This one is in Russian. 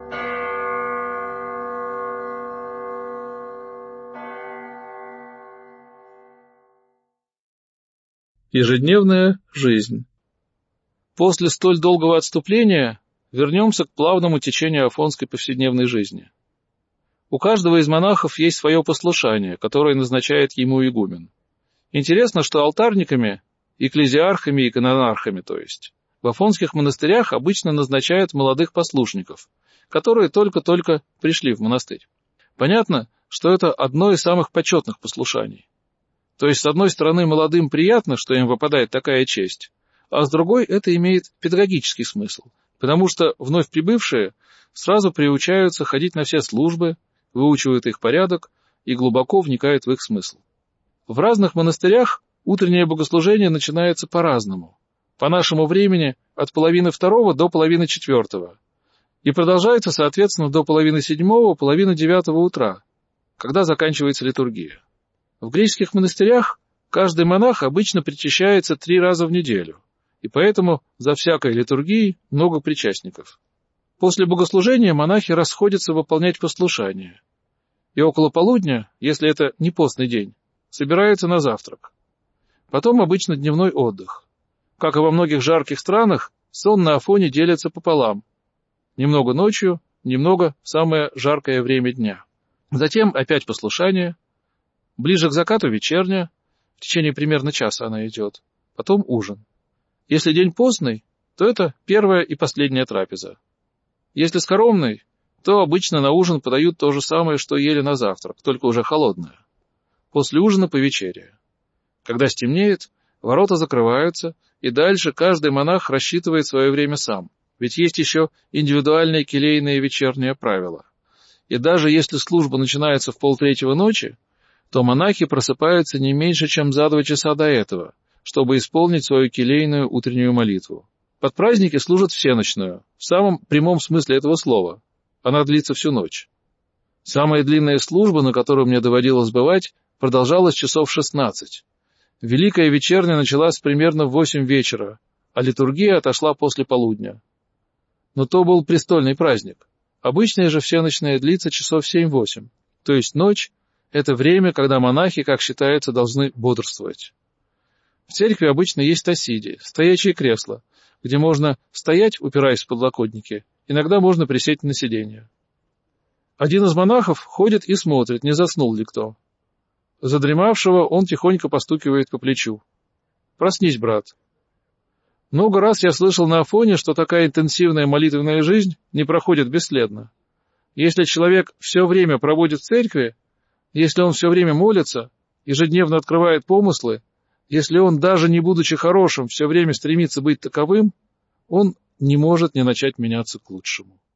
Ежедневная жизнь. После столь долгого отступления вернемся к плавному течению афонской повседневной жизни. У каждого из монахов есть свое послушание, которое назначает ему игумен. Интересно, что алтарниками, экклезиархами и канонархами, то есть, в афонских монастырях обычно назначают молодых послушников, которые только-только пришли в монастырь. Понятно, что это одно из самых почетных послушаний. То есть, с одной стороны, молодым приятно, что им выпадает такая честь, а с другой это имеет педагогический смысл, потому что вновь прибывшие сразу приучаются ходить на все службы, выучивают их порядок и глубоко вникают в их смысл. В разных монастырях утреннее богослужение начинается по-разному, по нашему времени от 3:30 до 4:30, и продолжается, соответственно, до 6:30, 9:30 утра, когда заканчивается литургия. В греческих монастырях каждый монах обычно причащается 3 раза в неделю, и поэтому за всякой литургией много причастников. После богослужения монахи расходятся выполнять послушание, и около полудня, если это не постный день, собираются на завтрак. Потом обычно дневной отдых. Как и во многих жарких странах, сон на Афоне делится пополам. Немного ночью, немного в самое жаркое время дня. Затем опять послушание. Ближе к закату вечерня, в течение примерно часа она идет, потом ужин. Если день постный, то это первая и последняя трапеза. Если скоромный, то обычно на ужин подают то же самое, что ели на завтрак, только уже холодное. После ужина повечерия. Когда стемнеет, ворота закрываются, и дальше каждый монах рассчитывает свое время сам, ведь есть еще индивидуальные келейные вечерние правила. И даже если служба начинается в 2:30 ночи, то монахи просыпаются не меньше, чем за 2 часа до этого, чтобы исполнить свою келейную утреннюю молитву. Под праздники служат всенощную, в самом прямом смысле этого слова. Она длится всю ночь. Самая длинная служба, на которую мне доводилось бывать, продолжалась часов 16. Великая вечерня началась примерно в 8 вечера, а литургия отошла после полудня. Но то был престольный праздник. Обычная же всенощная длится часов 7-8, то есть ночь — это время, когда монахи, как считается, должны бодрствовать. В церкви обычно есть тосиди, стоячие кресла, где можно стоять, упираясь в подлокотники, иногда можно присесть на сиденье. Один из монахов ходит и смотрит, не заснул ли кто. Задремавшего он тихонько постукивает по плечу. «Проснись, брат». Много раз я слышал на Афоне, что такая интенсивная молитвенная жизнь не проходит бесследно. Если человек все время проводит в церкви, если он все время молится, ежедневно открывает помыслы, если он, даже не будучи хорошим, все время стремится быть таковым, он не может не начать меняться к лучшему.